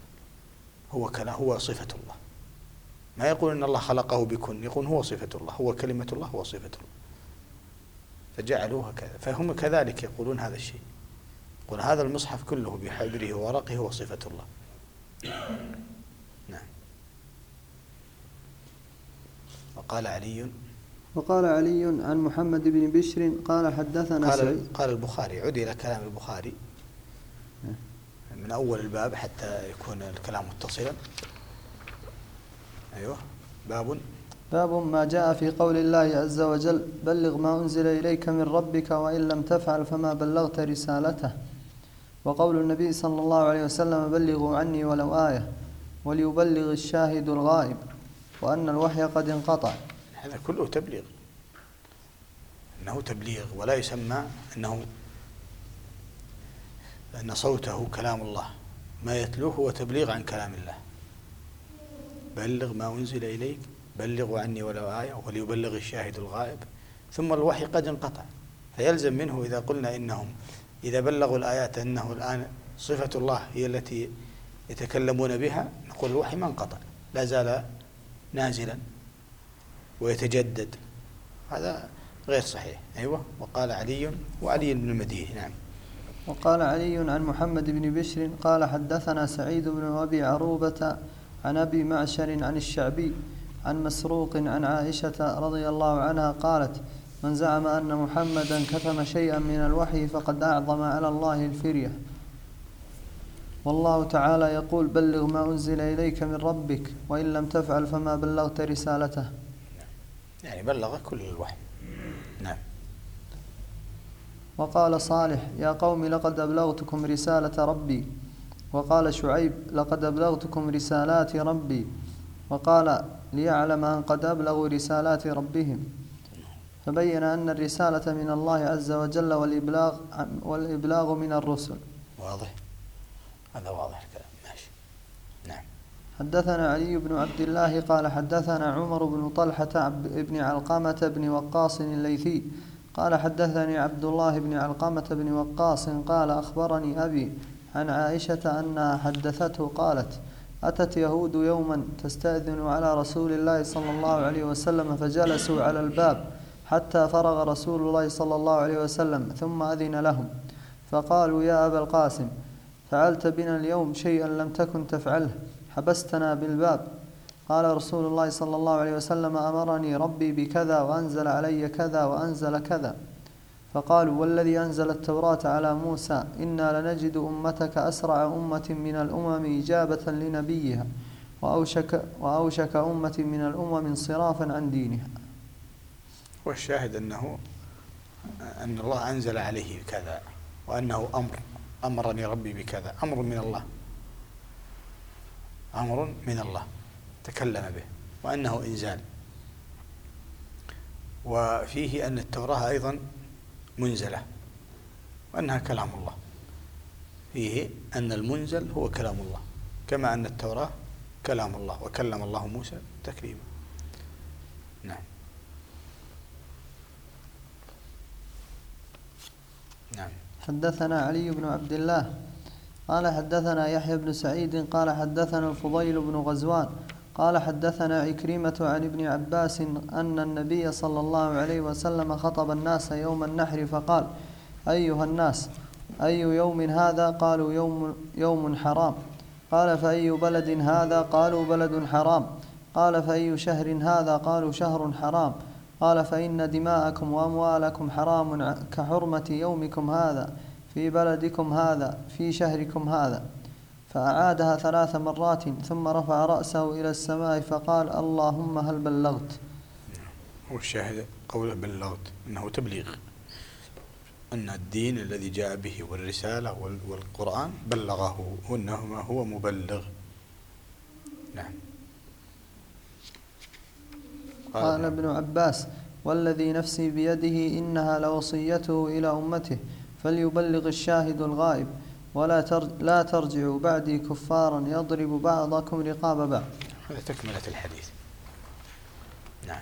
هو صفة الله، ما يقول إن الله خلقه بكن، يقول هو صفة الله، هو كلمة الله، هو صفة الله، فجعلوها كذا. فهم كذلك يقولون هذا الشيء، يقول هذا المصحف كله بحبره وورقه هو صفة الله. نعم. وقال علي عن محمد بن بشر قال حدثنا سعيد. قال البخاري، عد إلى كلام البخاري من أول الباب حتى يكون الكلام متصلا. أيوه. باب ما جاء في قول الله عز وجل بلغ ما أنزل إليك من ربك وإن لم تفعل فما بلغت رسالته، وقول النبي صلى الله عليه وسلم بلغوا عني ولو آية وليبلغ الشاهد الغائب، وأن الوحي قد انقطع. هذا كله تبليغ، إنه تبليغ، ولا يسمى أن صوته كلام الله، ما يتلوه هو تبليغ عن كلام الله. بلغ ما أنزل إليك، بلغوا عني ولو آية وليبلغ الشاهد الغائب، ثم الوحي قد انقطع، فيلزم منه إذا قلنا إنهم إذا بلغوا الآيات أنه الآن صفة الله هي التي يتكلمون بها، نقول الوحي ما انقطع، لا زال نازلا ويتجدد، هذا غير صحيح. أيوة. وقال وعلي بن المديني. نعم. وقال علي عن محمد بن بشر قال حدثنا سعيد بن أبي عروبة عن أبي معشر عن الشعبي عن مسروق عن عائشة رضي الله عنها قالت من زعم أن محمدا كتم شيئا من الوحي فقد أعظم على الله الفرية، والله تعالى يقول بلغ ما أنزل إليك من ربك وإن لم تفعل فما بلغت رسالته، يعني بلغ كل الوحي. نعم. وقال صالح يا قوم لقد أبلغتكم رسالة ربي، وقال شعيب لقد أبلغتكم رسالات ربي، وقال ليعلم أن قد أبلغوا رسالات ربهم، فبين أن الرسالة من الله عز وجل والإبلاغ من الرسل. واضح، هذا واضح الكلام. ماشي. نعم. حدثنا علي بن عبد الله قال حدثنا عمر بن طلحة بن علقمة بن وقاص الليثي قال حدثني عبد الله بن علقمة بن وقاص قال أخبرني أبي عن عائشة أنها حدثته قالت أتت يهود يوما تستأذن على رسول الله صلى الله عليه وسلم فجلسوا على الباب حتى فرغ رسول الله صلى الله عليه وسلم ثم أذن لهم، فقالوا يا أبا القاسم فعلت بنا اليوم شيئا لم تكن تفعله، حبستنا بالباب. قال رسول الله صلى الله عليه وسلم أمرني ربي بكذا وأنزل علي كذا وأنزل كذا. فقالوا والذي أنزل التوراة على موسى إنا لنجد أمتك أسرع أمة من الأمم إجابة لنبيها وأوشك أمة من الأمم انصرافا عن دينها. والشاهد أن الله أنزل عليه كذا، وأنه أمرني ربي بكذا، أمر من الله تكلم به، وأنه إنزال. وفيه أن التوراة أيضا منزلة وأنها كلام الله، فيه أن المنزل هو كلام الله كما أن التوراة كلام الله، وكلم الله موسى تكليما. نعم. نعم. حدثنا علي بن عبد الله قال حدثنا يحيى بن سعيد قال حدثنا الفضيل بن غزوان قال حدثنا عكرمة عن ابن عباس أن النبي صلى الله عليه وسلم خطب الناس يوم النحر فقال أيها الناس أي يوم هذا؟ قالوا يوم حرام. قال فأي بلد هذا؟ قالوا بلد حرام. قال فأي شهر هذا؟ قالوا شهر حرام. قال فإن دماءكم وأموالكم حرام كحرمة يومكم هذا في بلدكم هذا في شهركم هذا. فأعادها 3 مرات ثم رفع رأسه إلى السماء فقال اللهم هل بلغت. والشاهد قوله بلغت إنه تبليغ، أن الدين الذي جاء به والرسالة والقرآن بلغه، وأنه هو مبلغ. نعم. قال ابن عباس والذي نفسي بيده إنها لوصيته إلى أمته فليبلغ الشاهد الغائب لا ترجعوا بعدي كفارا يضرب بعضكم رقاب بعض. هذا تكملة الحديث. نعم.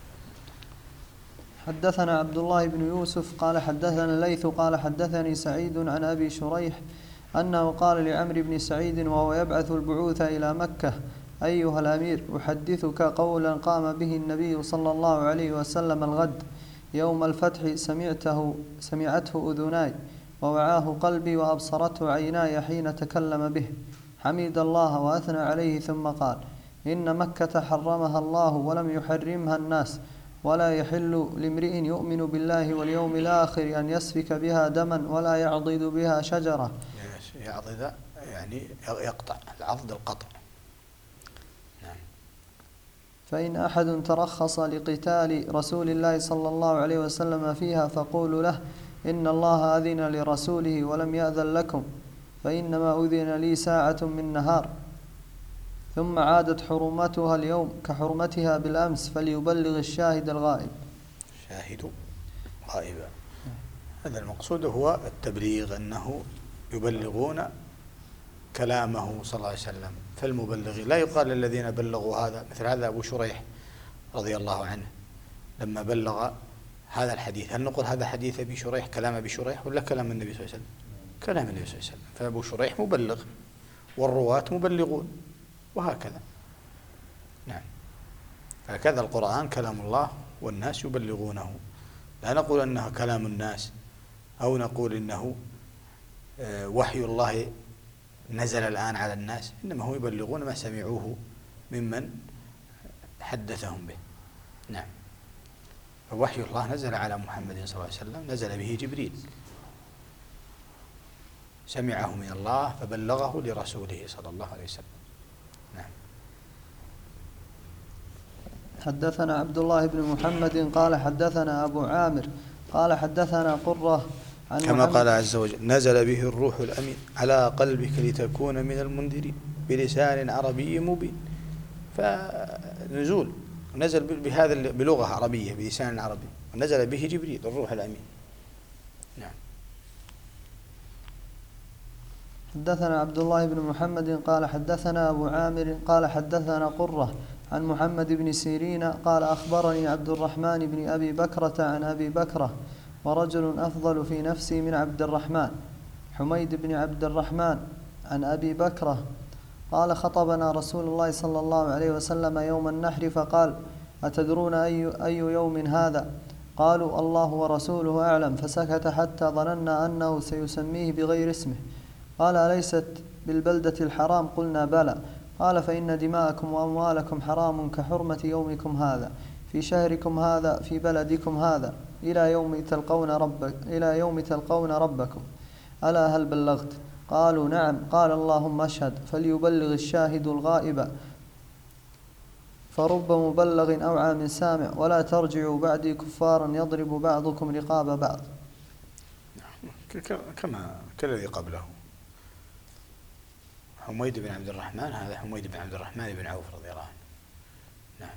حدثنا عبد الله بن يوسف قال حدثنا الليث قال حدثني سعيد عن أبي شريح أنه قال لعمرو بن سعيد وهو يبعث البعوث إلى مكة: أيها الأمير، أحدثك قولا قام به النبي صلى الله عليه وسلم الغد يوم الفتح، سمعته أذناي ووعاه قلبي وأبصرته عيناي حين تكلم به. حمد الله وأثنى عليه ثم قال: إن مكة حرمها الله ولم يحرمها الناس، ولا يحل لامرئ يؤمن بالله واليوم الآخر أن يسفك بها دما ولا يعضد بها شجرة. يعضد يعني يقطع، العضد القطع. نعم. فإن أحد ترخص لقتال رسول الله صلى الله عليه وسلم فيها فقولوا له: إن الله أذن لرسوله ولم يأذن لكم، فإنما أذن لي ساعة من نهار، ثم عادت حرمتها اليوم كحرمتها بالأمس، فليبلغ الشاهد الغائب. شاهد غائبا، هذا المقصود هو التبليغ، أنه يبلغون كلامه صلى الله عليه وسلم. فالمبلغ لا يقال للذين بلغوا هذا، مثل هذا أبو شريح رضي الله عنه لما بلغ هذا الحديث، هل نقول هذا حديث أبي شريح كلام أبي شريح ولا كلام النبي صلى الله عليه وسلم؟ كلام النبي صلى الله عليه وسلم. فأبو شريح مبلغ والرواة مبلغون، وهكذا. نعم. هكذا القرآن كلام الله والناس يبلغونه، لا نقول أنه كلام الناس أو نقول إنه وحي الله نزل الآن على الناس، إنما هم يبلغون ما سمعوه ممن حدثهم به. نعم. فوحي الله نزل على محمد صلى الله عليه وسلم، نزل به جبريل، سمعه من الله فبلغه لرسوله صلى الله عليه وسلم. نعم. حدثنا عبد الله بن محمد قال حدثنا أبو عامر قال حدثنا قرة عن كما قال عز وجل: نزل به الروح الأمين على قلبك لتكون من المنذرين بلسان عربي مبين. فنزول نزل بهذا بلغة عربية بلسان عربي، ونزل به جبريل الروح الأمين. نعم. حدثنا عبد الله بن محمد قال حدثنا أبو عامر قال حدثنا قرة عن محمد بن سيرين قال أخبرني عبد الرحمن بن أبي بكرة عن أبي بكرة ورجل أفضل في نفسي من عبد الرحمن، حميد بن عبد الرحمن، عن أبي بكرة قال: خطبنا رسول الله صلى الله عليه وسلم يوم النحر فقال: أتدرون أي يوم هذا؟ قالوا: الله ورسوله أعلم، فسكت حتى ظننا أنه سيسميه بغير اسمه. قال: أليست بالبلدة الحرام؟ قلنا: بلى. قال: فإن دماءكم وأموالكم حرام كحرمة يومكم هذا في شهركم هذا في بلدكم هذا إلى يوم تلقون ربكم. ألا هل بلغت؟ قالوا: نعم. قال: اللهم اشهد، فليبلغ الشاهد الغائب، فرب مبلغ أوعى من سامع، ولا ترجعوا بعدي كفارا يضرب بعضكم رقاب بعض. كما كالذي قبله. حميد بن عبد الرحمن، هذا حميد بن عبد الرحمن بن عوف رضي الله عنه. نعم.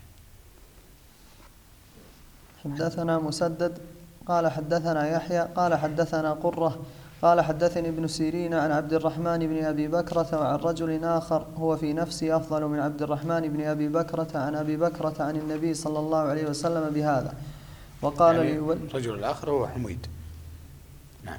حدثنا مسدد قال حدثنا يحيى قال حدثنا قرة قال حدثني ابن سيرين عن عبد الرحمن بن أبي بكرة وعن رجل آخر هو في نفسي أفضل من عبد الرحمن بن أبي بكرة عن أبي بكرة عن النبي صلى الله عليه وسلم بهذا. وقال يعني الرجل الآخر هو حميد. نعم.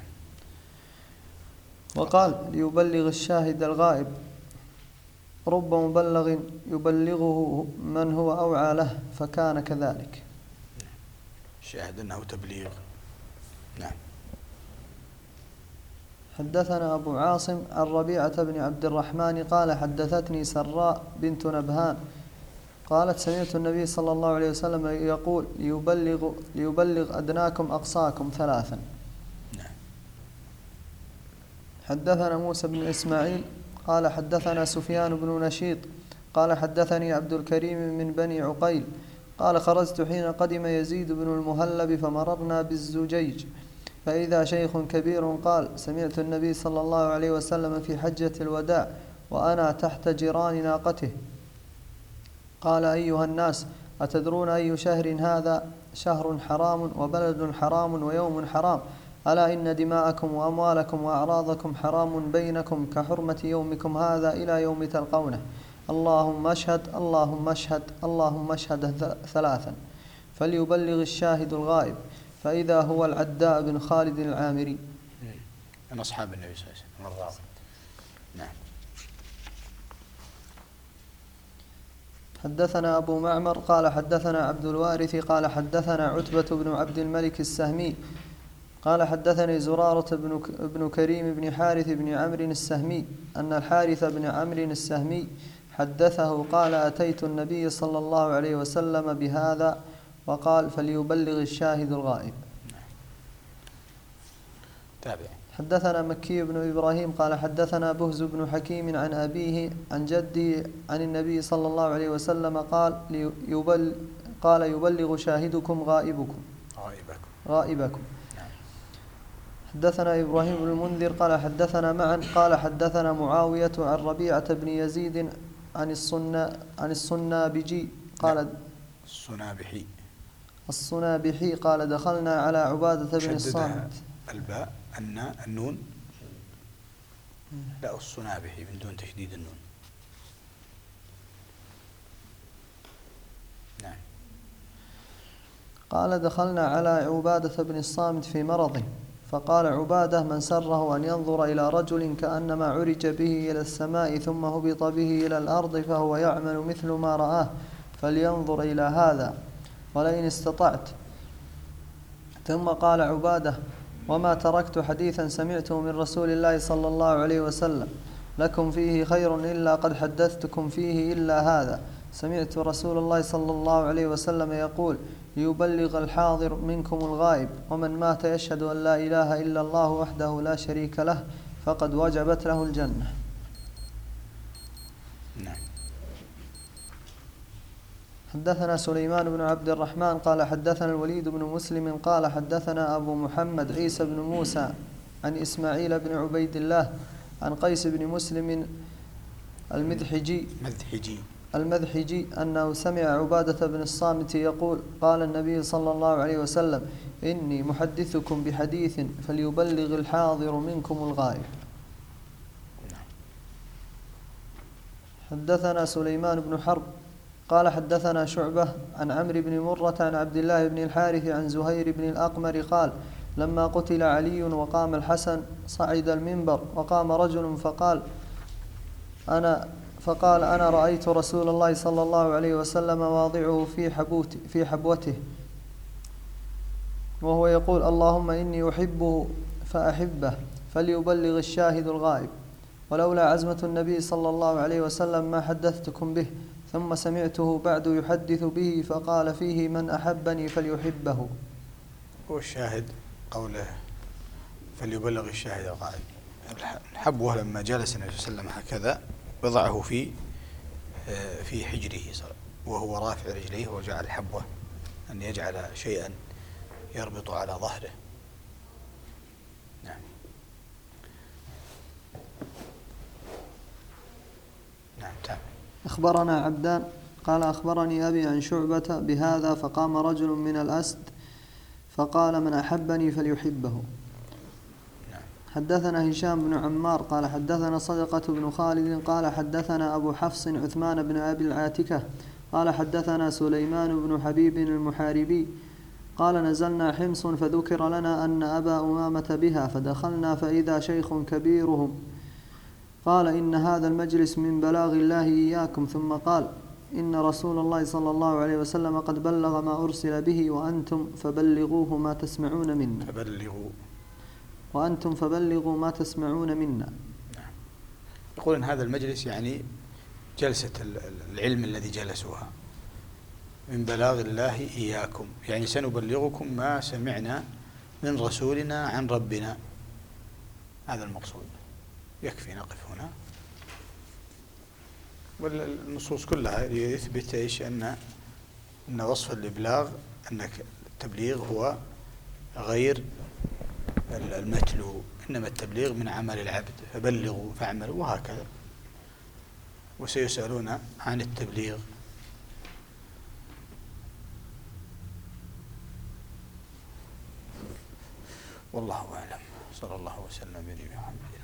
وقال: ليبلغ الشاهد الغائب، رب مبلغ يبلغه من هو أوعى له، فكان كذلك. الشاهد أنه تبليغ. نعم. حدثنا أبو عاصم عن ربيعة بن عبد الرحمن قال حدثتني سراء بنت نبهان قالت: سمعت النبي صلى الله عليه وسلم يقول: ليبلغ أدناكم أقصاكم ثلاثا. نعم. حدثنا موسى بن إسماعيل قال حدثنا سفيان بن نشيط قال حدثني عبد الكريم من بني عقيل قال: خرجت حين قدم يزيد بن المهلب فمررنا بالزجيج، فإذا شيخ كبير قال: سمعت النبي صلى الله عليه وسلم في حجة الوداع وأنا تحت جيران ناقته. قال: أيها الناس، أتدرون أي شهر هذا؟ شهر حرام وبلد حرام ويوم حرام ألا إن دماءكم وأموالكم وأعراضكم حرام بينكم كحرمة يومكم هذا إلى يوم تلقونه اللهم اشهد اللهم اشهد اللهم اشهد ثلاثا فليبلغ الشاهد الغائب فإذا هو العداء بن خالد العامري من أصحاب النبي صلى الله عليه وسلم. نعم. حدثنا أبو معمر قال حدثنا عبد الوارث قال حدثنا عتبة بن عبد الملك السهمي قال حدثني زرارة بن كريم بن حارث بن عمرو السهمي أن الحارث بن عمرو السهمي حدثه قال أتيت النبي صلى الله عليه وسلم بهذا وقال فليبلغ الشاهد الغائب. تابع. حدثنا مكي بن إبراهيم قال حدثنا بهز بن حكيم عن أبيه عن جدي عن النبي صلى الله عليه وسلم قال يبلغ شاهدكم غائبكم. حدثنا إبراهيم بن المنذر قال حدثنا معا قال حدثنا معاوية عن ربيعة بن يزيد عن الصنابجي قال الصنابحي قال دخلنا على عبادة بن الصامت. الباء النون لا الصنابحي من دون تشديد النون. نعم. قال دخلنا على عبادة بن الصامت في مرضه فقال عبادة من سره أن ينظر إلى رجل كأنما عرج به إلى السماء ثم هبط به إلى الأرض فهو يعمل مثل ما رآه فلينظر إلى هذا ولئن استطعت. ثم قال عبادة وما تركت حديثا سمعته من رسول الله صلى الله عليه وسلم لكم فيه خير إلا قد حدثتكم فيه إلا هذا سمعت رسول الله صلى الله عليه وسلم يقول ليبلغ الحاضر منكم الغائب ومن مات يشهد أن لا إله إلا الله وحده لا شريك له فقد وجبت له الجنة. نعم. حدثنا سليمان بن عبد الرحمن قال حدثنا الوليد بن مسلم قال حدثنا أبو محمد عيسى بن موسى عن إسماعيل بن عبيد الله عن قيس بن مسلم المذحجي أنه سمع عبادة بن الصامت يقول قال النبي صلى الله عليه وسلم إني محدثكم بحديث فليبلغ الحاضر منكم الغائب. حدثنا سليمان بن حرب قال حدثنا شعبة عن عمرو بن مرة عن عبد الله بن الحارث عن زهير بن الأقمر قال لما قتل علي وقام الحسن صعد المنبر وقام رجل فقال أنا رأيت رسول الله صلى الله عليه وسلم واضعه في حبوته وهو يقول اللهم إني أحبه فأحبه فليبلغ الشاهد الغائب ولولا عزمة النبي صلى الله عليه وسلم ما حدثتكم به ثم سمعته بعد يحدث به فقال فيه من أحبني فليحبه. والشاهد قوله فليبلغ الشاهد الغائب. الحبوة لما جلس النبي صلى الله عليه وسلم هكذا وضعه في حجره وهو رافع رجليه وجعل الحبوة أن يجعل شيئا يربط على ظهره. نعم. نعم. أخبرنا عبدان قال أخبرني أبي عن شعبة بهذا فقام رجل من الأسد فقال من أحبني فليحبه. حدثنا هشام بن عمار قال حدثنا صدقة بن خالد قال حدثنا أبو حفص عثمان بن أبي العاتكة قال حدثنا سليمان بن حبيب المحاربي قال نزلنا حمص فذكر لنا أن أبا أمامة بها فدخلنا فإذا شيخ كبيرهم قال إن هذا المجلس من بلاغ الله إياكم ثم قال إن رسول الله صلى الله عليه وسلم قد بلغ ما أرسل به وأنتم فبلغوه ما تسمعون منا فبلغوا ما تسمعون منا. يقول إن هذا المجلس يعني جلسة العلم الذي جلسوها من بلاغ الله إياكم يعني سنبلغكم ما سمعنا من رسولنا عن ربنا. هذا المقصود. يكفي نقف هنا. والنصوص كلها يثبت إيش أن وصف الإبلاغ أن التبليغ هو غير المتلو إنما التبليغ من عمل العبد فبلغوا فاعملوا وهكذا. وسيسألون عن التبليغ والله أعلم. صلى الله وسلم على نبينا محمد.